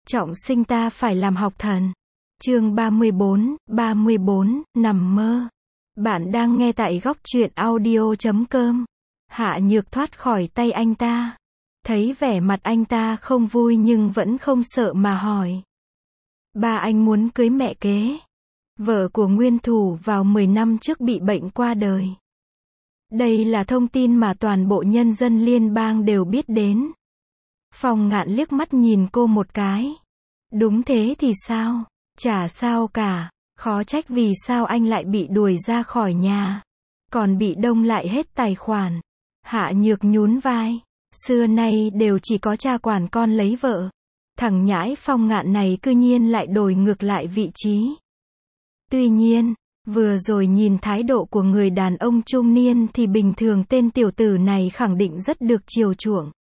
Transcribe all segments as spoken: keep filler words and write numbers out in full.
Trọng sinh ta phải làm học thần. Chương ba mươi bốn, ba mươi bốn, nằm mơ. Bạn đang nghe tại góc truyện audio chấm com. Hạ Nhược thoát khỏi tay anh ta. Thấy vẻ mặt anh ta không vui nhưng vẫn không sợ mà hỏi. Ba anh muốn cưới mẹ kế. Vợ của nguyên thủ vào mười năm trước bị bệnh qua đời. Đây là thông tin mà toàn bộ nhân dân liên bang đều biết đến. Phong Ngạn liếc mắt nhìn cô một cái. Đúng thế thì sao? Chả sao cả. Khó trách vì sao anh lại bị đuổi ra khỏi nhà. Còn bị đông lại hết tài khoản. Hạ Nhược nhún vai. Xưa nay đều chỉ có cha quản con lấy vợ. Thằng nhãi Phong Ngạn này cư nhiên lại đổi ngược lại vị trí. Tuy nhiên, vừa rồi nhìn thái độ của người đàn ông trung niên thì bình thường tên tiểu tử này khẳng định rất được chiều chuộng.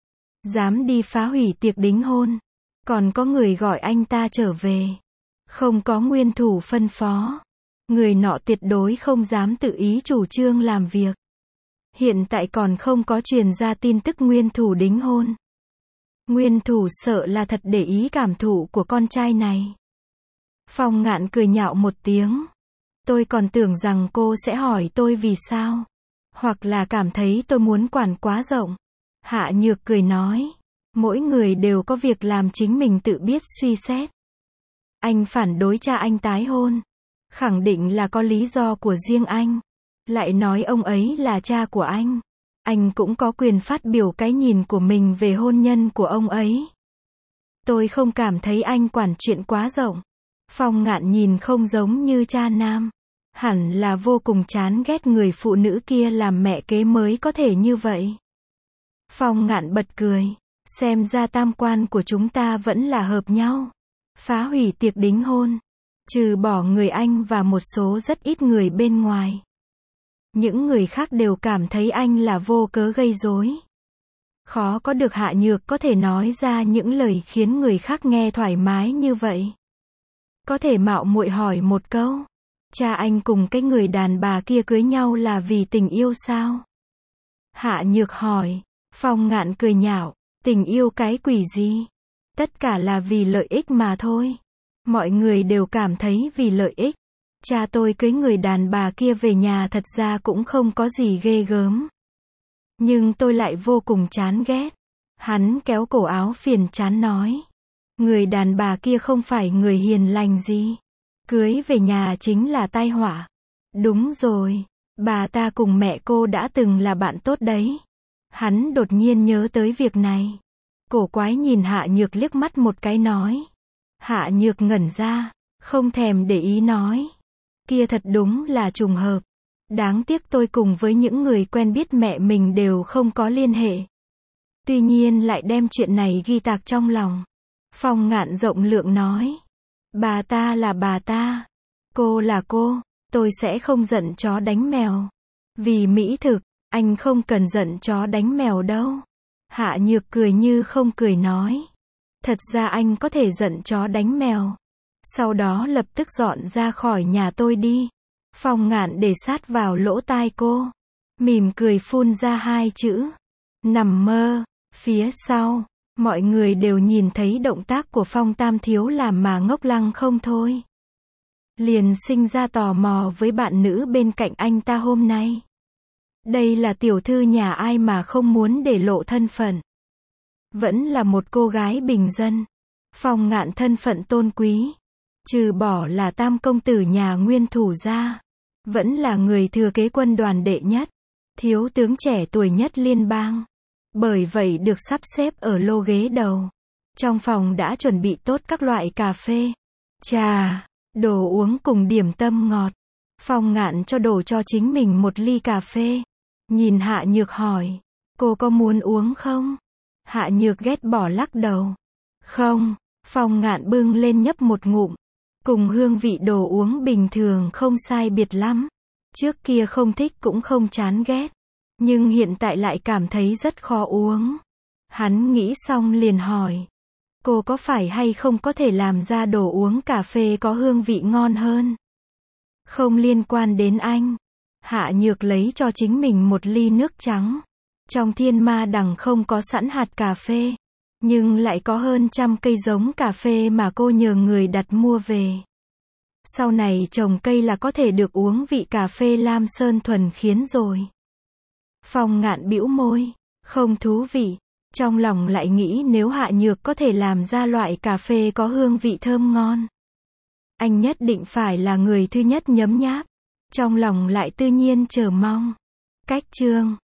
Dám đi phá hủy tiệc đính hôn. Còn có người gọi anh ta trở về. Không có nguyên thủ phân phó. Người nọ tuyệt đối không dám tự ý chủ trương làm việc. Hiện tại còn không có truyền ra tin tức nguyên thủ đính hôn. Nguyên thủ sợ là thật để ý cảm thụ của con trai này. Phong Ngạn cười nhạo một tiếng. Tôi còn tưởng rằng cô sẽ hỏi tôi vì sao. Hoặc là cảm thấy tôi muốn quản quá rộng. Hạ Nhược cười nói. Mỗi người đều có việc làm chính mình tự biết suy xét. Anh phản đối cha anh tái hôn. Khẳng định là có lý do của riêng anh. Lại nói ông ấy là cha của anh. Anh cũng có quyền phát biểu cái nhìn của mình về hôn nhân của ông ấy. Tôi không cảm thấy anh quản chuyện quá rộng. Phong Ngạn nhìn không giống như cha nam. Hẳn là vô cùng chán ghét người phụ nữ kia làm mẹ kế mới có thể như vậy. Phong Ngạn bật cười. Xem ra tam quan của chúng ta vẫn là hợp nhau. Phá hủy tiệc đính hôn. Trừ bỏ người anh và một số rất ít người bên ngoài. Những người khác đều cảm thấy anh là vô cớ gây rối. Khó có được Hạ Nhược có thể nói ra những lời khiến người khác nghe thoải mái như vậy. Có thể mạo muội hỏi một câu. Cha anh cùng cái người đàn bà kia cưới nhau là vì tình yêu sao? Hạ Nhược hỏi. Phong Ngạn cười nhạo. Tình yêu cái quỷ gì? Tất cả là vì lợi ích mà thôi. Mọi người đều cảm thấy vì lợi ích. Cha tôi cưới người đàn bà kia về nhà thật ra cũng không có gì ghê gớm. Nhưng tôi lại vô cùng chán ghét. Hắn kéo cổ áo phiền chán nói. Người đàn bà kia không phải người hiền lành gì. Cưới về nhà chính là tai họa. Đúng rồi. Bà ta cùng mẹ cô đã từng là bạn tốt đấy. Hắn đột nhiên nhớ tới việc này. Cổ quái nhìn Hạ Nhược liếc mắt một cái nói. Hạ Nhược ngẩn ra. Không thèm để ý nói. Kia thật đúng là trùng hợp. Đáng tiếc tôi cùng với những người quen biết mẹ mình đều không có liên hệ. Tuy nhiên lại đem chuyện này ghi tạc trong lòng. Phong Ngạn rộng lượng nói. Bà ta là bà ta. Cô là cô. Tôi sẽ không giận chó đánh mèo. Vì mỹ thực, anh không cần giận chó đánh mèo đâu. Hạ Nhược cười như không cười nói. Thật ra anh có thể giận chó đánh mèo. Sau đó lập tức dọn ra khỏi nhà tôi đi. Phong Ngạn để sát vào lỗ tai cô. Mỉm cười phun ra hai chữ. Nằm mơ. Phía sau, mọi người đều nhìn thấy động tác của Phong Tam Thiếu làm mà ngốc lăng không thôi. Liền sinh ra tò mò với bạn nữ bên cạnh anh ta hôm nay. Đây là tiểu thư nhà ai mà không muốn để lộ thân phận. Vẫn là một cô gái bình dân. Phong Ngạn thân phận tôn quý. Trừ bỏ là tam công tử nhà nguyên thủ ra. Vẫn là người thừa kế quân đoàn đệ nhất. Thiếu tướng trẻ tuổi nhất liên bang. Bởi vậy được sắp xếp ở lô ghế đầu. Trong phòng đã chuẩn bị tốt các loại cà phê, trà, đồ uống cùng điểm tâm ngọt. Phong Ngạn cho đổ cho chính mình một ly cà phê. Nhìn Hạ Nhược hỏi. Cô có muốn uống không? Hạ Nhược ghét bỏ lắc đầu. Không. Phong Ngạn bưng lên nhấp một ngụm. Cùng hương vị đồ uống bình thường không sai biệt lắm. Trước kia không thích cũng không chán ghét. Nhưng hiện tại lại cảm thấy rất khó uống. Hắn nghĩ xong liền hỏi. Cô có phải hay không có thể làm ra đồ uống cà phê có hương vị ngon hơn? Không liên quan đến anh. Hạ Nhược lấy cho chính mình một ly nước trắng. Trong thiên ma đằng không có sẵn hạt cà phê. Nhưng lại có hơn trăm cây giống cà phê mà cô nhờ người đặt mua về. Sau này trồng cây là có thể được uống vị cà phê Lam Sơn thuần khiến rồi. Phong Ngạn bĩu môi, không thú vị. Trong lòng lại nghĩ nếu Hạ Nhược có thể làm ra loại cà phê có hương vị thơm ngon, anh nhất định phải là người thứ nhất nhấm nháp. Trong lòng lại tự nhiên chờ mong. Cách chương